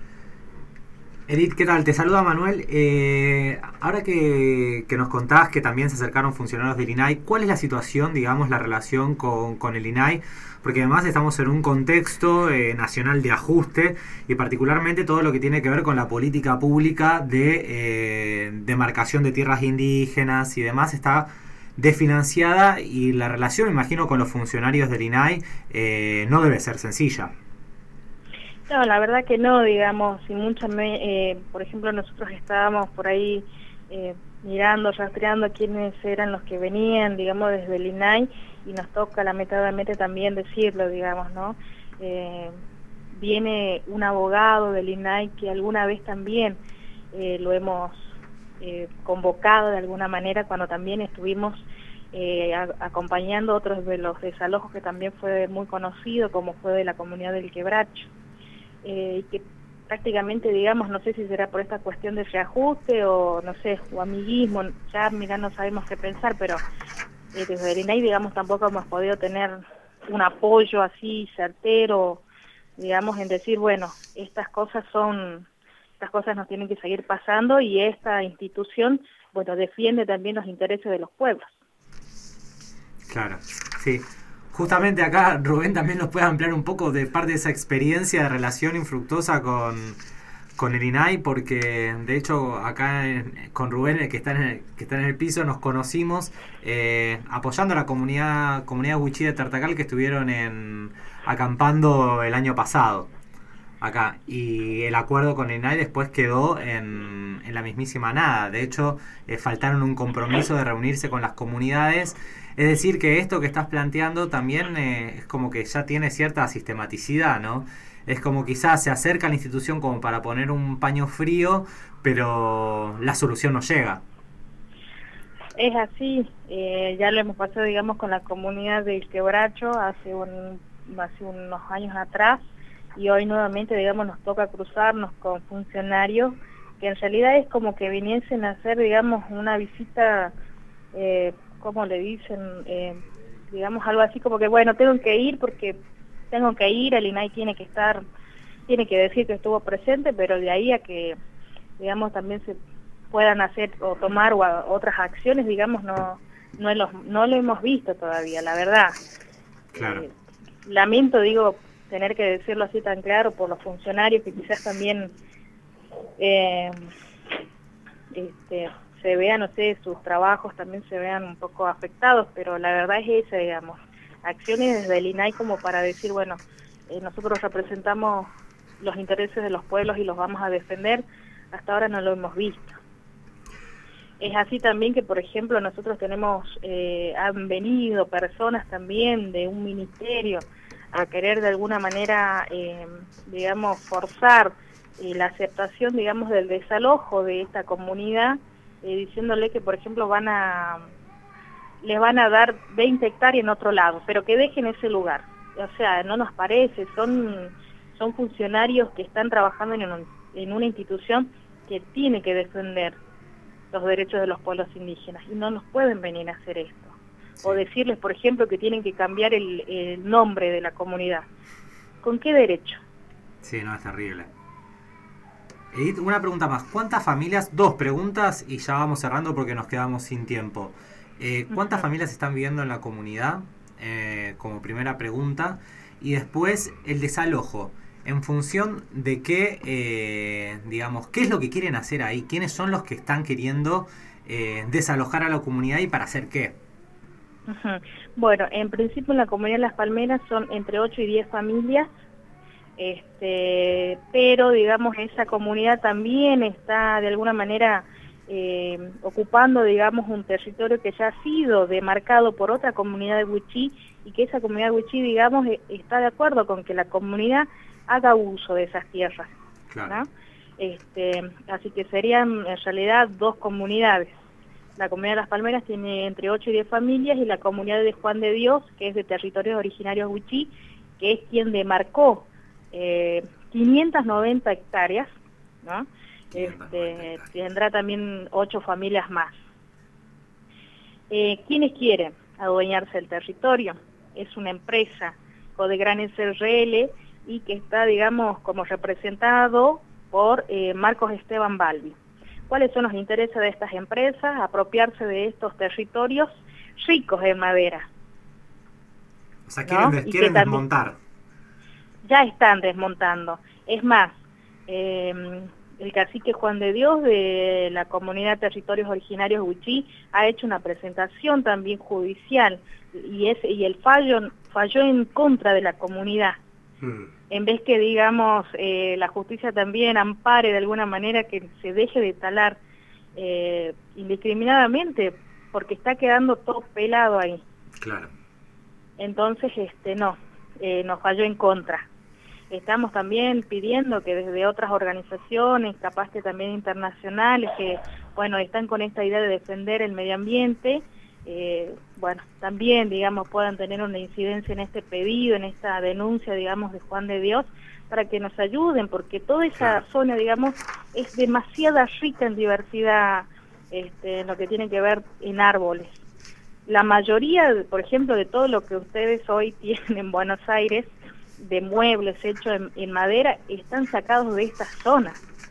Edith, ¿qué tal? Te saluda Manuel. Eh, ahora que, que nos contás que también se acercaron funcionarios del I N A I, ¿cuál es la situación, digamos, la relación con, con el I N A I? Porque además estamos en un contexto eh, nacional de ajuste, y particularmente todo lo que tiene que ver con la política pública de eh, demarcación de tierras indígenas y demás está desfinanciada, y la relación, me imagino, con los funcionarios del I N A I eh, no debe ser sencilla. No, la verdad que no, digamos, y mucha me, eh, por ejemplo, nosotros estábamos por ahí eh, mirando, rastreando quiénes eran los que venían, digamos, desde el I N A I, y nos toca lamentablemente también decirlo, digamos, ¿no? Eh, viene un abogado del I N A I que alguna vez también eh, lo hemos eh, convocado de alguna manera cuando también estuvimos eh, a, acompañando otros de los desalojos que también fue muy conocido, como fue de la comunidad del Quebracho. Eh, que prácticamente, digamos, no sé si será por esta cuestión de reajuste o, no sé, o amiguismo, ya mira, no sabemos qué pensar, pero eh, desde el I N A I, digamos, tampoco hemos podido tener un apoyo así certero, digamos, en decir, bueno, estas cosas son, estas cosas nos tienen que seguir pasando, y esta institución, bueno, defiende también los intereses de los pueblos. Claro, sí. Justamente acá Rubén también nos puede ampliar un poco de parte de esa experiencia de relación infructuosa con, con el I N A I, porque de hecho acá en, con Rubén, el que está en el, que está en el piso, nos conocimos eh, apoyando a la comunidad comunidad Wichí de Tartacal, que estuvieron en acampando el año pasado acá, y el acuerdo con el I N A I después quedó en, en la mismísima nada. De hecho, eh, faltaron un compromiso de reunirse con las comunidades. Es decir, que esto que estás planteando también eh, es como que ya tiene cierta sistematicidad, ¿no? Es como quizás se acerca a la institución como para poner un paño frío, pero la solución no llega. Es así, eh, ya lo hemos pasado, digamos, con la comunidad del Quebracho hace, un, hace unos años atrás, y hoy nuevamente, digamos, nos toca cruzarnos con funcionarios que en realidad es como que viniesen a hacer, digamos, una visita, eh, ¿cómo le dicen? Eh, digamos, algo así como que, bueno, tengo que ir porque tengo que ir, el I N A I tiene que estar, tiene que decir que estuvo presente, pero de ahí a que, digamos, también se puedan hacer o tomar o a, otras acciones, digamos, no no lo, no lo hemos visto todavía, la verdad. Claro. Eh, lamento, digo, tener que decirlo así tan claro por los funcionarios que quizás también eh, este, se vean, no sé, sus trabajos también se vean un poco afectados, pero la verdad es esa, digamos, acciones desde el I N A I como para decir, bueno, eh, nosotros representamos los intereses de los pueblos y los vamos a defender, hasta ahora no lo hemos visto. Es así también que, por ejemplo, nosotros tenemos, eh, han venido personas también de un ministerio a querer de alguna manera, eh, digamos, forzar eh, la aceptación, digamos, del desalojo de esta comunidad, eh, diciéndole que, por ejemplo, van a les van a dar veinte hectáreas en otro lado, pero que dejen ese lugar. O sea, no nos parece, son son funcionarios que están trabajando en, un, en una institución que tiene que defender los derechos de los pueblos indígenas, y no nos pueden venir a hacer esto. Sí. O decirles, por ejemplo, que tienen que cambiar el, el nombre de la comunidad. ¿Con qué derecho? Sí, no, es terrible. Edith, una pregunta más. ¿Cuántas familias? Dos preguntas y ya vamos cerrando porque nos quedamos sin tiempo. Eh, ¿Cuántas uh-huh. familias están viviendo en la comunidad? Eh, como primera pregunta. Y después, el desalojo. en función de qué, eh, digamos, qué es lo que quieren hacer ahí, quiénes son los que están queriendo eh, desalojar a la comunidad y para hacer qué. Uh-huh. Bueno, en principio en la comunidad de Las Palmeras son entre ocho y diez familias, este, pero digamos esa comunidad también está de alguna manera eh, ocupando digamos un territorio que ya ha sido demarcado por otra comunidad de Wichí y que esa comunidad de Wichí digamos está de acuerdo con que la comunidad haga uso de esas tierras, claro. ¿no? Este, así que serían en realidad dos comunidades. La comunidad de Las Palmeras tiene entre ocho y diez familias y la comunidad de Juan de Dios, que es de territorios originarios Wichí, que es quien demarcó eh, quinientas noventa hectáreas, ¿no? Este, tendrá también ocho familias más. Eh, ¿Quiénes quieren adueñarse del territorio? Es una empresa, Codegran S R L, y que está, digamos, como representado por eh, Marcos Esteban Balbi. ¿Cuáles son los intereses de estas empresas? Apropiarse de estos territorios ricos en madera. O sea, quieren, ¿no? des quieren desmontar. Ya están desmontando. Es más, eh, el cacique Juan de Dios de la comunidad de territorios originarios Wichí ha hecho una presentación también judicial y, es, y el fallo falló en contra de la comunidad. Hmm. En vez que, digamos, eh, la justicia también ampare de alguna manera que se deje de talar eh, indiscriminadamente, porque está quedando todo pelado ahí. Claro. Entonces, este no, eh, nos falló en contra. Estamos también pidiendo que desde otras organizaciones, capaz que también internacionales, que, bueno, están con esta idea de defender el medio ambiente, Eh, bueno, también, digamos, puedan tener una incidencia en este pedido, en esta denuncia, digamos, de Juan de Dios, para que nos ayuden, porque toda esa zona, digamos, es demasiada rica en diversidad, este, en lo que tiene que ver en árboles. La mayoría, por ejemplo, de todo lo que ustedes hoy tienen en Buenos Aires, de muebles hechos en, en madera, están sacados de esta zona.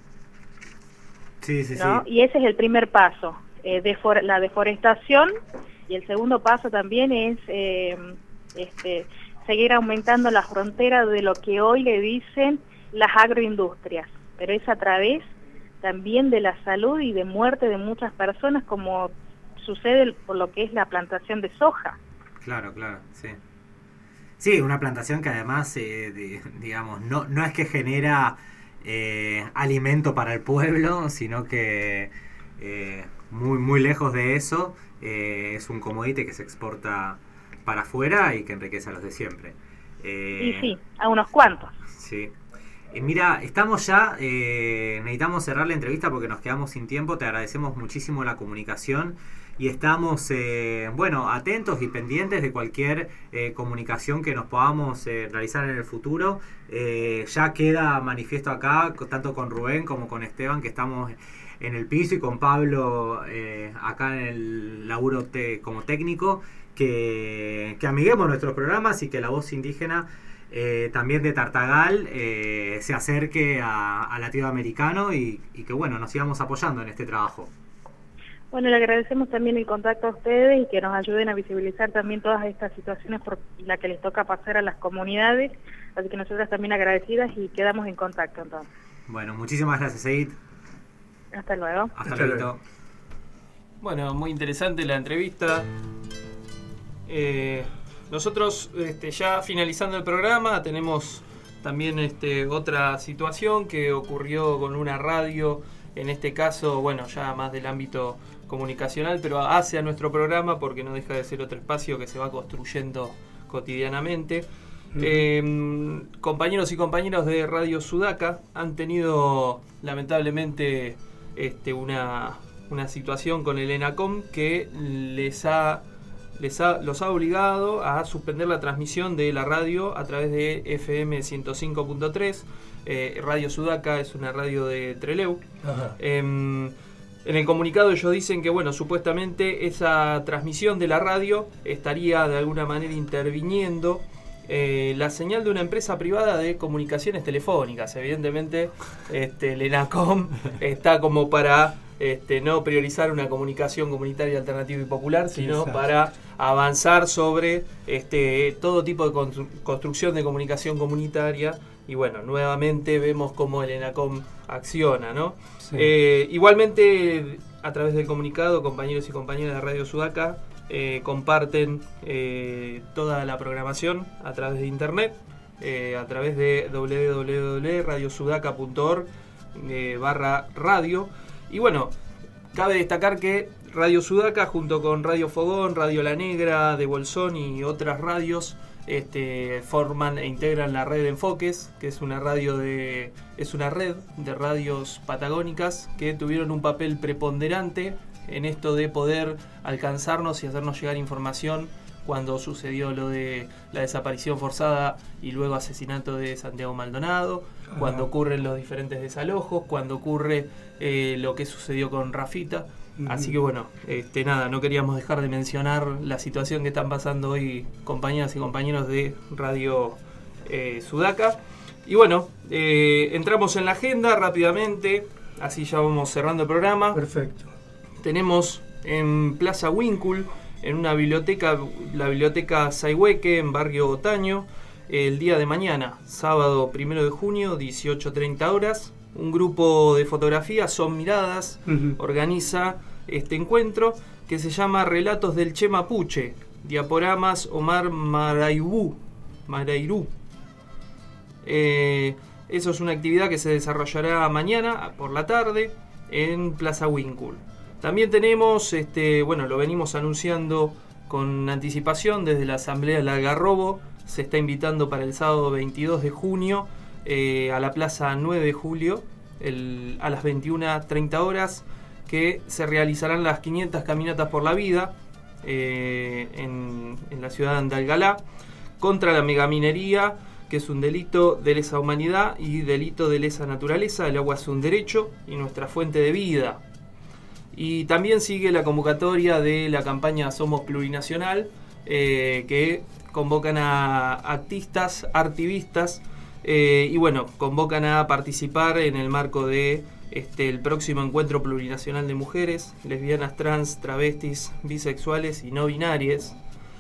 Sí, sí, ¿no? sí. Y ese es el primer paso. Eh, defor la deforestación, y el segundo paso también es eh, este, seguir aumentando la frontera de lo que hoy le dicen las agroindustrias, pero es a través también de la salud y de muerte de muchas personas, como sucede por lo que es la plantación de soja. Claro, claro, sí. Sí, una plantación que además, eh, de, digamos, no, no es que genera eh, alimento para el pueblo, sino que eh, muy muy lejos de eso, eh, es un commodity que se exporta para afuera y que enriquece a los de siempre. Eh, y sí, a unos cuantos. Sí. Eh, mira, estamos ya, eh, necesitamos cerrar la entrevista porque nos quedamos sin tiempo. Te agradecemos muchísimo la comunicación y estamos, eh, bueno, atentos y pendientes de cualquier eh, comunicación que nos podamos eh, realizar en el futuro. Eh, ya queda manifiesto acá, tanto con Rubén como con Esteban, que estamos en el piso, y con Pablo eh, acá en el laburo te, como técnico, que, que amiguemos nuestros programas y que la voz indígena eh, también de Tartagal eh, se acerque a, a latinoamericano y, y que bueno, nos sigamos apoyando en este trabajo. Bueno, le agradecemos también el contacto a ustedes y que nos ayuden a visibilizar también todas estas situaciones por la que les toca pasar a las comunidades, así que nosotras también agradecidas y quedamos en contacto entonces. Bueno, muchísimas gracias, Edith. Hasta luego. Hasta luego. Bueno, muy interesante la entrevista. Eh, nosotros este, ya finalizando el programa tenemos también este, otra situación que ocurrió con una radio, en este caso, bueno, ya más del ámbito comunicacional, pero hace a nuestro programa porque no deja de ser otro espacio que se va construyendo cotidianamente. Uh-huh. Eh, compañeros y compañeras de Radio Sudaca han tenido lamentablemente este, una, una situación con el ENACOM que les ha, les ha, los ha obligado a suspender la transmisión de la radio a través de F M ciento cinco punto tres. Eh, Radio Sudaca es una radio de Trelew. Eh, en el comunicado ellos dicen que, bueno, supuestamente esa transmisión de la radio estaría de alguna manera interviniendo eh, la señal de una empresa privada de comunicaciones telefónicas. Evidentemente, este, el ENACOM está como para este, no priorizar una comunicación comunitaria, alternativa y popular, sino para avanzar sobre este, todo tipo de constru- construcción de comunicación comunitaria. Y bueno, nuevamente vemos cómo el ENACOM acciona, ¿no? Sí. Eh, igualmente, a través del comunicado, compañeros y compañeras de Radio Sudaca eh, comparten eh, toda la programación a través de internet, eh, a través de doble u doble u doble u punto radio sudaca punto org eh, barra radio. Y bueno, cabe destacar que Radio Sudaca, junto con Radio Fogón, Radio La Negra, de Bolsón y otras radios, Este, forman e integran la red de Enfoques, que es una radio de es una red de radios patagónicas que tuvieron un papel preponderante en esto de poder alcanzarnos y hacernos llegar información cuando sucedió lo de la desaparición forzada y luego asesinato de Santiago Maldonado, Ajá. cuando ocurren los diferentes desalojos, cuando ocurre eh, lo que sucedió con Rafita. Así que bueno, este, nada, no queríamos dejar de mencionar la situación que están pasando hoy compañeras y compañeros de Radio eh, Sudaca. Y bueno, eh, entramos en la agenda rápidamente, así ya vamos cerrando el programa. Perfecto. Tenemos en Plaza Winkul, en una biblioteca, la biblioteca Sayhueque, en Barrio Otaño, el día de mañana, sábado primero de junio, dieciocho treinta horas. Un grupo de fotografía, Son Miradas, uh-huh. organiza este encuentro que se llama Relatos del Che Mapuche, diaporamas Omar Maraibú, Marairú. Eh, eso es una actividad que se desarrollará mañana por la tarde en Plaza Winkul. También tenemos, este, bueno, lo venimos anunciando con anticipación desde la Asamblea del Algarrobo, se está invitando para el sábado veintidós de junio Eh, a la Plaza nueve de julio el, a las veintiuna treinta horas, que se realizarán las quinientas caminatas por la vida eh, en, en la ciudad de Andalgalá contra la megaminería, que es un delito de lesa humanidad y delito de lesa naturaleza. El agua es un derecho y nuestra fuente de vida. Y también sigue la convocatoria de la campaña Somos Plurinacional, eh, que convocan a artistas, artivistas, Eh, y bueno, convocan a participar en el marco de este, el próximo encuentro plurinacional de mujeres, lesbianas, trans, travestis, bisexuales y no binarias.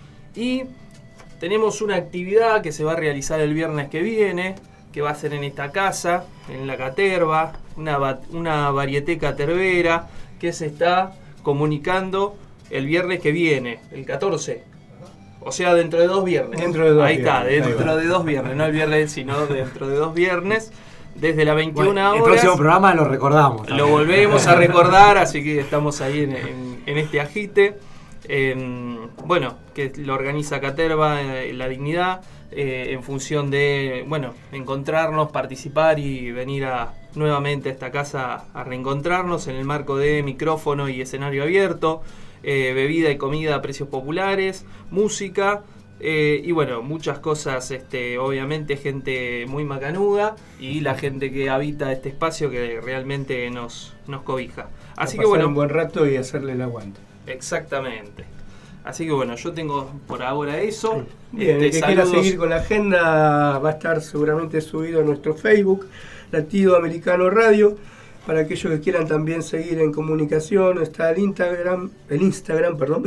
Y tenemos una actividad que se va a realizar el viernes que viene, que va a ser en esta casa, en la Caterva, una, una varieteca terbera que se está comunicando el viernes que viene, el catorce. O sea, dentro de dos viernes. Dentro de dos Ahí viernes. está, dentro Ahí de dos viernes, no el viernes, sino dentro de dos viernes, desde las veintiuna bueno, el horas. El próximo programa lo recordamos. También. Lo volvemos a recordar, así que estamos ahí en, en, en este agite. Eh, bueno, que lo organiza Caterva, eh, La Dignidad, eh, en función de, bueno, encontrarnos, participar y venir a nuevamente a esta casa a reencontrarnos en el marco de micrófono y escenario abierto. Eh, bebida y comida a precios populares, música eh, y bueno, muchas cosas, este, obviamente gente muy macanuda y la gente que habita este espacio que realmente nos, nos cobija. Así a que bueno, un buen rato y hacerle el aguante. Exactamente. Así que bueno, yo tengo por ahora eso. Bien, este, el que saludos. quiera seguir con la agenda va a estar seguramente subido a nuestro Facebook, Latido Americano Radio. Para aquellos que quieran también seguir en comunicación, está el Instagram, el Instagram, perdón,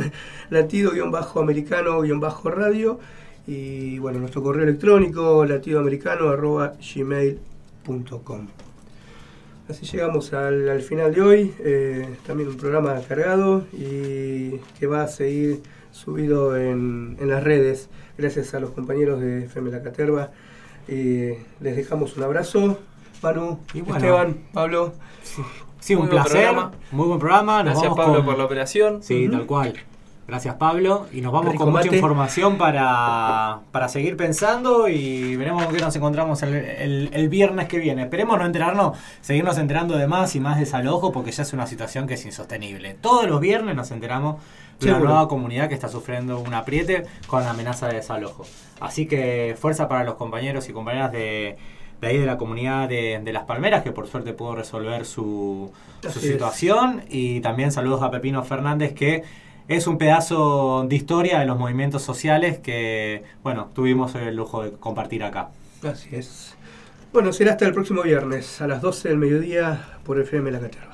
latido-americano-radio, y bueno, nuestro correo electrónico, latidoamericano arroba gmail punto com. Así llegamos al, al final de hoy, eh, también un programa cargado y que va a seguir subido en, en las redes, gracias a los compañeros de F M La Caterva. Eh, les dejamos un abrazo. Manu, y bueno, Esteban, Pablo. Sí, sí un placer. Programa. Muy buen programa. Nos Gracias, vamos Pablo, con... por la operación. Sí, uh-huh. tal cual. Gracias, Pablo. Y nos vamos Rico con mate. mucha información para, para seguir pensando y veremos con qué nos encontramos el, el, el viernes que viene. Esperemos no enterarnos, seguirnos enterando de más y más desalojo, porque ya es una situación que es insostenible. Todos los viernes nos enteramos de una Seguro. nueva comunidad que está sufriendo un apriete con la amenaza de desalojo. Así que fuerza para los compañeros y compañeras de... de ahí de la comunidad de, de Las Palmeras, que por suerte pudo resolver su, su situación. Y también saludos a Pepino Fernández, que es un pedazo de historia de los movimientos sociales que, bueno, tuvimos el lujo de compartir acá. Así es. Bueno, será hasta el próximo viernes a las doce del mediodía por F M La Caterva.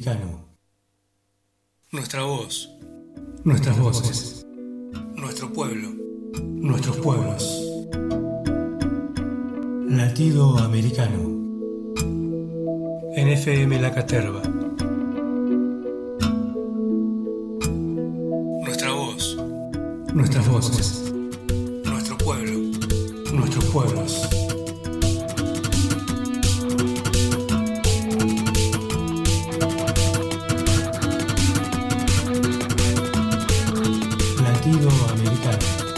americano. Nuestra voz, nuestras voces, nuestro pueblo, nuestros pueblos. Latido americano. En F M La Caterva. Nuestra voz, nuestras voces, nuestro pueblo, nuestros pueblos. Latido americano.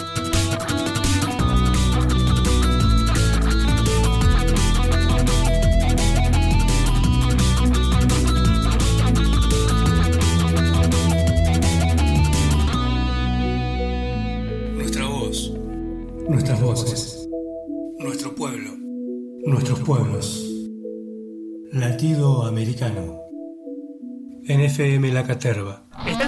Nuestras voces, nuestro pueblo, nuestros pueblos. Latido americano. En F M La Caterva.